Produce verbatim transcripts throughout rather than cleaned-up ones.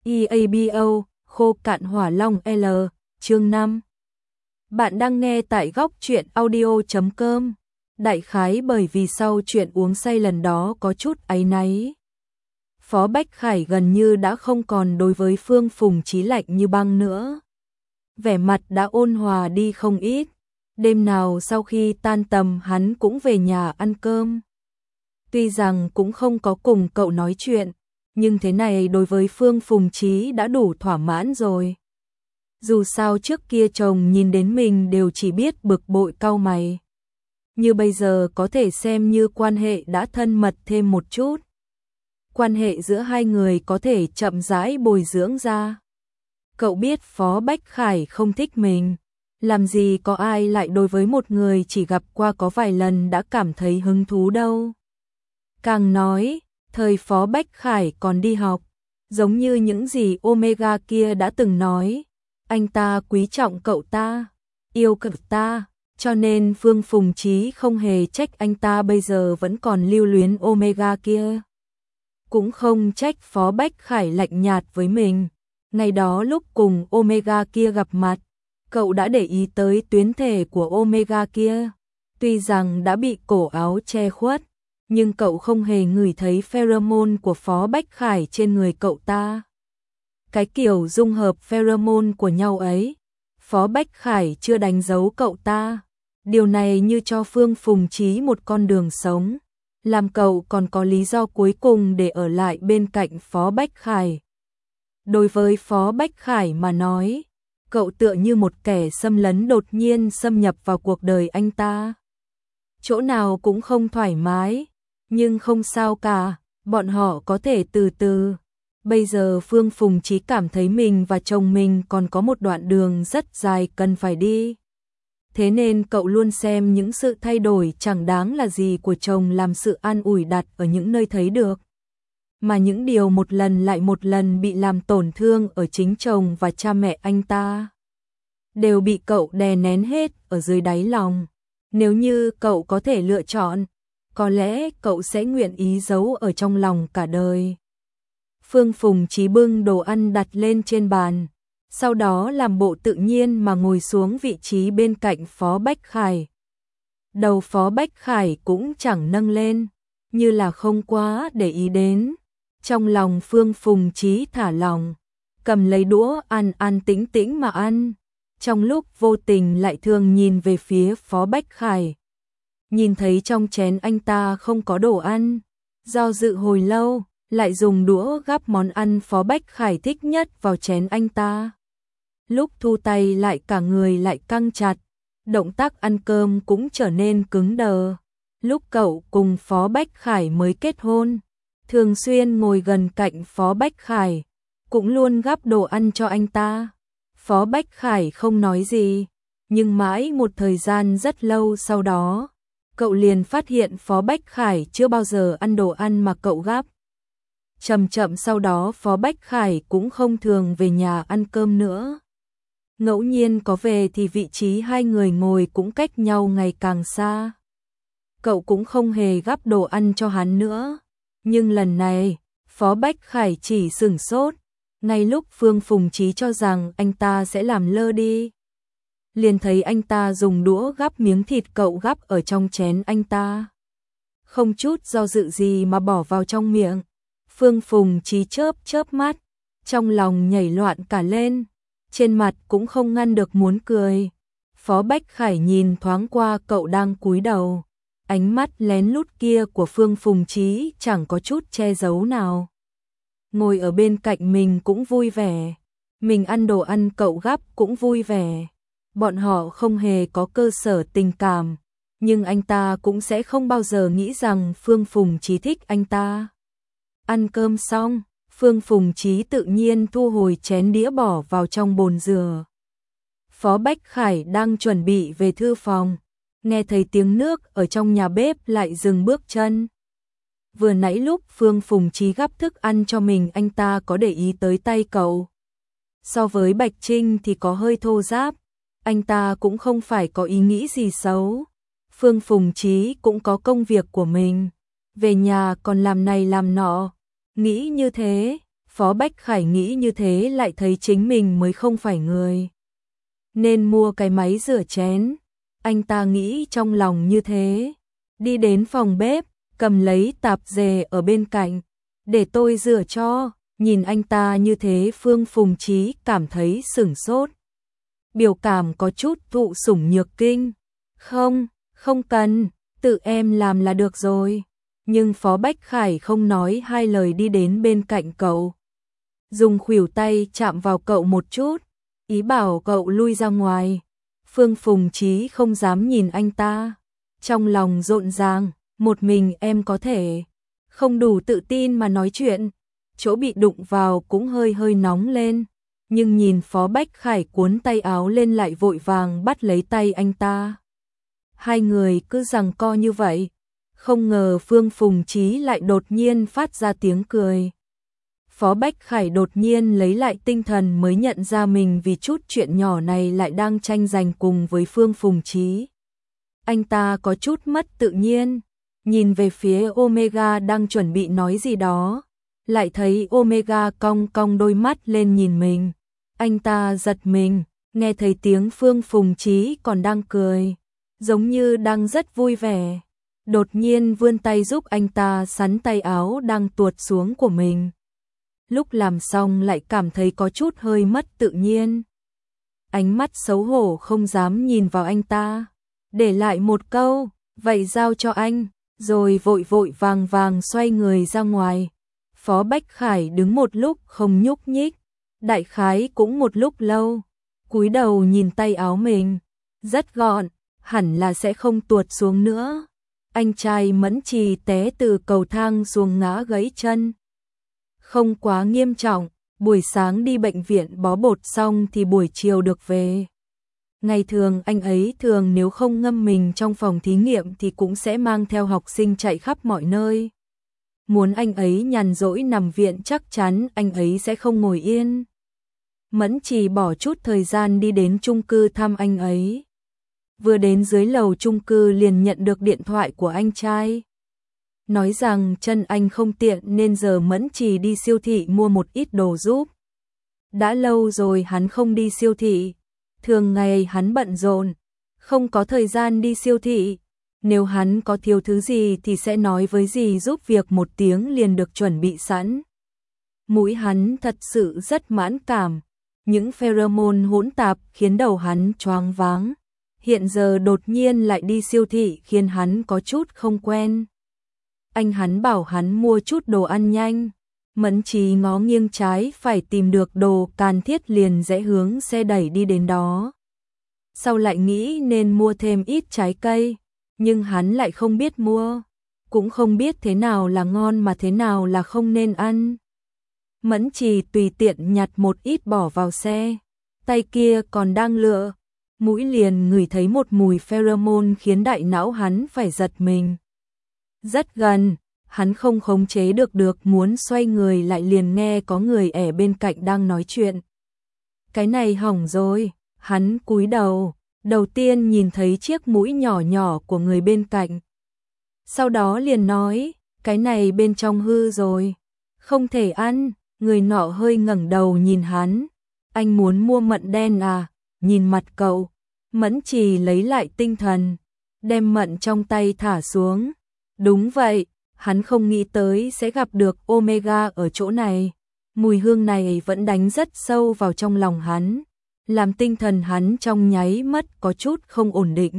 e a bê o, khô cạn hỏa long L, chương năm. Bạn đang nghe tại góc truyện audio chấm com. Đại khái bởi vì sau chuyện uống say lần đó có chút áy náy. Phó Bách Khải gần như đã không còn đối với Phương Phùng Chí lạnh như băng nữa. Vẻ mặt đã ôn hòa đi không ít. Đêm nào sau khi tan tầm hắn cũng về nhà ăn cơm. Tuy rằng cũng không có cùng cậu nói chuyện, nhưng thế này đối với Phương Phùng Chí đã đủ thỏa mãn rồi. Dù sao trước kia chồng nhìn đến mình đều chỉ biết bực bội cau mày. Như bây giờ có thể xem như quan hệ đã thân mật thêm một chút. Quan hệ giữa hai người có thể chậm rãi bồi dưỡng ra. Cậu biết Phó Bách Khải không thích mình. Làm gì có ai lại đối với một người chỉ gặp qua có vài lần đã cảm thấy hứng thú đâu. Càng nói, thời Phó Bách Khải còn đi học, giống như những gì Omega kia đã từng nói, anh ta quý trọng cậu ta, yêu cậu ta, cho nên Phương Phùng Chí không hề trách anh ta bây giờ vẫn còn lưu luyến Omega kia. Cũng không trách Phó Bách Khải lạnh nhạt với mình, ngày đó lúc cùng Omega kia gặp mặt, cậu đã để ý tới tuyến thể của Omega kia, tuy rằng đã bị cổ áo che khuất. Nhưng cậu không hề ngửi thấy pheromone của Phó Bách Khải trên người cậu ta. Cái kiểu dung hợp pheromone của nhau ấy, Phó Bách Khải chưa đánh dấu cậu ta. Điều này như cho Phương Phùng Chí một con đường sống, làm cậu còn có lý do cuối cùng để ở lại bên cạnh Phó Bách Khải. Đối với Phó Bách Khải mà nói, cậu tựa như một kẻ xâm lấn đột nhiên xâm nhập vào cuộc đời anh ta. Chỗ nào cũng không thoải mái. Nhưng không sao cả, bọn họ có thể từ từ. Bây giờ Phương Phùng Chí cảm thấy mình và chồng mình còn có một đoạn đường rất dài cần phải đi. Thế nên cậu luôn xem những sự thay đổi chẳng đáng là gì của chồng làm sự an ủi đặt ở những nơi thấy được. Mà những điều một lần lại một lần bị làm tổn thương ở chính chồng và cha mẹ anh ta, đều bị cậu đè nén hết ở dưới đáy lòng. Nếu như cậu có thể lựa chọn, có lẽ cậu sẽ nguyện ý giấu ở trong lòng cả đời. Phương Phùng Chí bưng đồ ăn đặt lên trên bàn, sau đó làm bộ tự nhiên mà ngồi xuống vị trí bên cạnh Phó Bách Khải. Đầu Phó Bách Khải cũng chẳng nâng lên, như là không quá để ý đến. Trong lòng Phương Phùng Chí thả lòng, cầm lấy đũa ăn ăn tĩnh tĩnh mà ăn. Trong lúc vô tình lại thường nhìn về phía Phó Bách Khải. Nhìn thấy trong chén anh ta không có đồ ăn, do dự hồi lâu, lại dùng đũa gắp món ăn Phó Bách Khải thích nhất vào chén anh ta. Lúc thu tay lại cả người lại căng chặt, động tác ăn cơm cũng trở nên cứng đờ. Lúc cậu cùng Phó Bách Khải mới kết hôn, thường xuyên ngồi gần cạnh Phó Bách Khải, cũng luôn gắp đồ ăn cho anh ta. Phó Bách Khải không nói gì, nhưng mãi một thời gian rất lâu sau đó, cậu liền phát hiện Phó Bách Khải chưa bao giờ ăn đồ ăn mà cậu gắp. Chậm chậm sau đó Phó Bách Khải cũng không thường về nhà ăn cơm nữa. Ngẫu nhiên có về thì vị trí hai người ngồi cũng cách nhau ngày càng xa. Cậu cũng không hề gắp đồ ăn cho hắn nữa. Nhưng lần này, Phó Bách Khải chỉ sửng sốt, ngay lúc Phương Phùng Chí cho rằng anh ta sẽ làm lơ đi. Liền thấy anh ta dùng đũa gắp miếng thịt cậu gắp ở trong chén anh ta. Không chút do dự gì mà bỏ vào trong miệng. Phương Phùng Chí chớp chớp mắt, trong lòng nhảy loạn cả lên, trên mặt cũng không ngăn được muốn cười. Phó Bách Khải nhìn thoáng qua cậu đang cúi đầu, ánh mắt lén lút kia của Phương Phùng Chí chẳng có chút che giấu nào. Ngồi ở bên cạnh mình cũng vui vẻ, mình ăn đồ ăn cậu gắp cũng vui vẻ. Bọn họ không hề có cơ sở tình cảm, nhưng anh ta cũng sẽ không bao giờ nghĩ rằng Phương Phùng Chí thích anh ta. Ăn cơm xong, Phương Phùng Chí tự nhiên thu hồi chén đĩa bỏ vào trong bồn rửa. Phó Bách Khải đang chuẩn bị về thư phòng, nghe thấy tiếng nước ở trong nhà bếp lại dừng bước chân. Vừa nãy lúc Phương Phùng Chí gắp thức ăn cho mình anh ta có để ý tới tay cậu. So với Bạch Trinh thì có hơi thô ráp, anh ta cũng không phải có ý nghĩ gì xấu. Phương Phùng Chí cũng có công việc của mình, về nhà còn làm này làm nọ. Nghĩ như thế, Phó Bách Khải nghĩ như thế lại thấy chính mình mới không phải người nên mua cái máy rửa chén. Anh ta nghĩ trong lòng như thế, đi đến phòng bếp, cầm lấy tạp dề ở bên cạnh, để tôi rửa cho. Nhìn anh ta như thế, Phương Phùng Chí cảm thấy sửng sốt. Biểu cảm có chút thụ sủng nhược kinh. Không, không cần, tự em làm là được rồi. Nhưng Phó Bách Khải không nói hai lời đi đến bên cạnh cậu, dùng khuỷu tay chạm vào cậu một chút, ý bảo cậu lui ra ngoài. Phương Phùng Chí không dám nhìn anh ta, trong lòng rộn ràng, một mình em có thể không đủ tự tin mà nói chuyện. Chỗ bị đụng vào cũng hơi hơi nóng lên, nhưng nhìn Phó Bách Khải cuốn tay áo lên lại vội vàng bắt lấy tay anh ta. Hai người cứ giằng co như vậy, không ngờ Phương Phùng Chí lại đột nhiên phát ra tiếng cười. Phó Bách Khải đột nhiên lấy lại tinh thần mới nhận ra mình vì chút chuyện nhỏ này lại đang tranh giành cùng với Phương Phùng Chí. Anh ta có chút mất tự nhiên, nhìn về phía Omega đang chuẩn bị nói gì đó, lại thấy Omega cong cong đôi mắt lên nhìn mình. Anh ta giật mình, nghe thấy tiếng Phương Phùng Chí còn đang cười, giống như đang rất vui vẻ. Đột nhiên vươn tay giúp anh ta xắn tay áo đang tuột xuống của mình. Lúc làm xong lại cảm thấy có chút hơi mất tự nhiên. Ánh mắt xấu hổ không dám nhìn vào anh ta, để lại một câu, vậy giao cho anh, rồi vội vội vàng vàng xoay người ra ngoài. Phó Bách Khải đứng một lúc không nhúc nhích, đại khái cũng một lúc lâu, cúi đầu nhìn tay áo mình, rất gọn, hẳn là sẽ không tuột xuống nữa. Anh trai Mẫn Trì té từ cầu thang xuống ngã gãy chân. Không quá nghiêm trọng, buổi sáng đi bệnh viện bó bột xong thì buổi chiều được về. Ngày thường anh ấy thường nếu không ngâm mình trong phòng thí nghiệm thì cũng sẽ mang theo học sinh chạy khắp mọi nơi. Muốn anh ấy nhàn rỗi nằm viện chắc chắn anh ấy sẽ không ngồi yên. Mẫn Trì bỏ chút thời gian đi đến chung cư thăm anh ấy. Vừa đến dưới lầu chung cư liền nhận được điện thoại của anh trai. Nói rằng chân anh không tiện nên giờ Mẫn Trì đi siêu thị mua một ít đồ giúp. Đã lâu rồi hắn không đi siêu thị. Thường ngày hắn bận rộn, không có thời gian đi siêu thị. Nếu hắn có thiếu thứ gì thì sẽ nói với dì giúp việc một tiếng liền được chuẩn bị sẵn. Mũi hắn thật sự rất mãn cảm. Những pheromone hỗn tạp khiến đầu hắn choáng váng. Hiện giờ đột nhiên lại đi siêu thị khiến hắn có chút không quen. Anh hắn bảo hắn mua chút đồ ăn nhanh. Mẫn Trì ngó nghiêng trái phải tìm được đồ cần thiết liền rẽ hướng xe đẩy đi đến đó. Sau lại nghĩ nên mua thêm ít trái cây, nhưng hắn lại không biết mua, cũng không biết thế nào là ngon mà thế nào là không nên ăn. Mẫn Trì tùy tiện nhặt một ít bỏ vào xe, tay kia còn đang lựa, mũi liền ngửi thấy một mùi pheromone khiến đại não hắn phải giật mình. Rất gần, hắn không khống chế được được muốn xoay người lại liền nghe có người ở bên cạnh đang nói chuyện. Cái này hỏng rồi, hắn cúi đầu, đầu tiên nhìn thấy chiếc mũi nhỏ nhỏ của người bên cạnh. Sau đó liền nói, cái này bên trong hư rồi, không thể ăn. Người nọ hơi ngẩng đầu nhìn hắn, anh muốn mua mận đen à? Nhìn mặt cậu, Mẫn Trì lấy lại tinh thần, đem mận trong tay thả xuống. Đúng vậy, hắn không nghĩ tới sẽ gặp được Omega ở chỗ này. Mùi hương này vẫn đánh rất sâu vào trong lòng hắn, làm tinh thần hắn trong nháy mắt có chút không ổn định.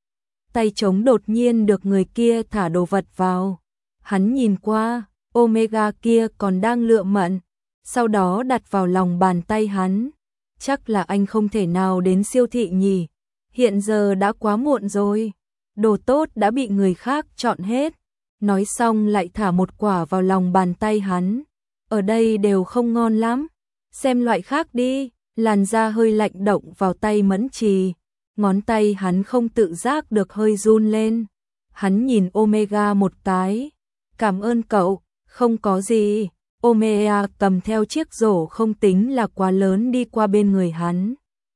Tay trống đột nhiên được người kia thả đồ vật vào. Hắn nhìn qua, Omega kia còn đang lựa mận, sau đó đặt vào lòng bàn tay hắn. Chắc là anh không thể nào đến siêu thị nhỉ, hiện giờ đã quá muộn rồi, đồ tốt đã bị người khác chọn hết. Nói xong lại thả một quả vào lòng bàn tay hắn. Ở đây đều không ngon lắm, xem loại khác đi. Làn da hơi lạnh động vào tay Mẫn Trì, ngón tay hắn không tự giác được hơi run lên. Hắn nhìn Omega một cái, cảm ơn cậu, không có gì. Omega cầm theo chiếc rổ không tính là quá lớn đi qua bên người hắn.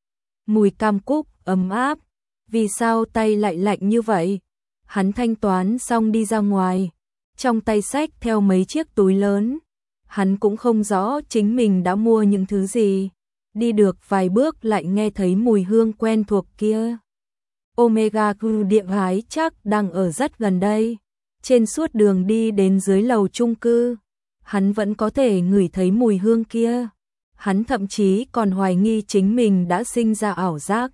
Mùi cam cúc ấm áp, vì sao tay lại lạnh như vậy? Hắn thanh toán xong đi ra ngoài, trong tay xách theo mấy chiếc túi lớn. Hắn cũng không rõ chính mình đã mua những thứ gì. Đi được vài bước lại nghe thấy mùi hương quen thuộc kia. Omega cư địa hái chắc đang ở rất gần đây. Trên suốt đường đi đến dưới lầu chung cư, hắn vẫn có thể ngửi thấy mùi hương kia. Hắn thậm chí còn hoài nghi chính mình đã sinh ra ảo giác.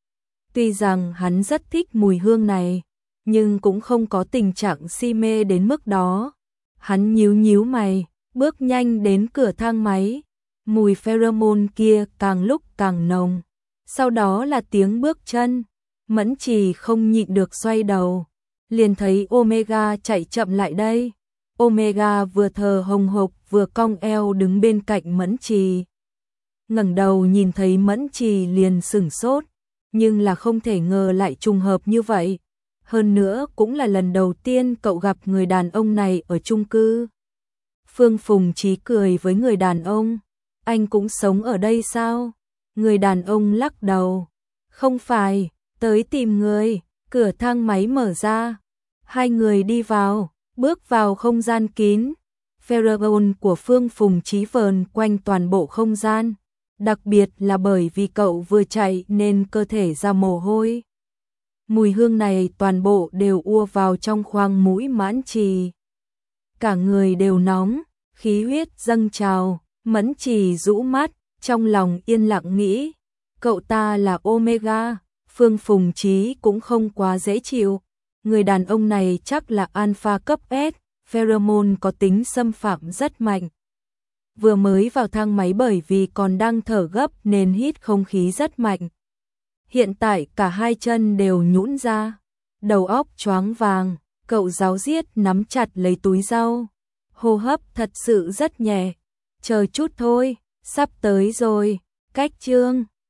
Tuy rằng hắn rất thích mùi hương này, nhưng cũng không có tình trạng si mê đến mức đó. Hắn nhíu nhíu mày, bước nhanh đến cửa thang máy. Mùi pheromone kia càng lúc càng nồng. Sau đó là tiếng bước chân. Mẫn Trì không nhịn được xoay đầu, liền thấy Omega chạy chậm lại đây. Omega vừa thở hồng hộc vừa cong eo đứng bên cạnh Mẫn Trì. Ngẩng đầu nhìn thấy Mẫn Trì liền sửng sốt, nhưng là không thể ngờ lại trùng hợp như vậy. Hơn nữa cũng là lần đầu tiên cậu gặp người đàn ông này ở chung cư. Phương Phùng Chí cười với người đàn ông, anh cũng sống ở đây sao? Người đàn ông lắc đầu, không phải, tới tìm người. Cửa thang máy mở ra, hai người đi vào, bước vào không gian kín. Pheromone của Phương Phùng Chí vờn quanh toàn bộ không gian, đặc biệt là bởi vì cậu vừa chạy nên cơ thể ra mồ hôi. Mùi hương này toàn bộ đều ùa vào trong khoang mũi Mẫn Trì. Cả người đều nóng, khí huyết dâng trào. Mẫn Trì rũ mắt, trong lòng yên lặng nghĩ, cậu ta là Omega. Phương Phùng Chí cũng không quá dễ chịu. Người đàn ông này chắc là alpha cấp S, pheromone có tính xâm phạm rất mạnh. Vừa mới vào thang máy bởi vì còn đang thở gấp nên hít không khí rất mạnh. Hiện tại cả hai chân đều nhũn ra, đầu óc choáng vàng, cậu ráo riết nắm chặt lấy túi rau. Hô hấp thật sự rất nhẹ. Chờ chút thôi, sắp tới rồi. Cách chương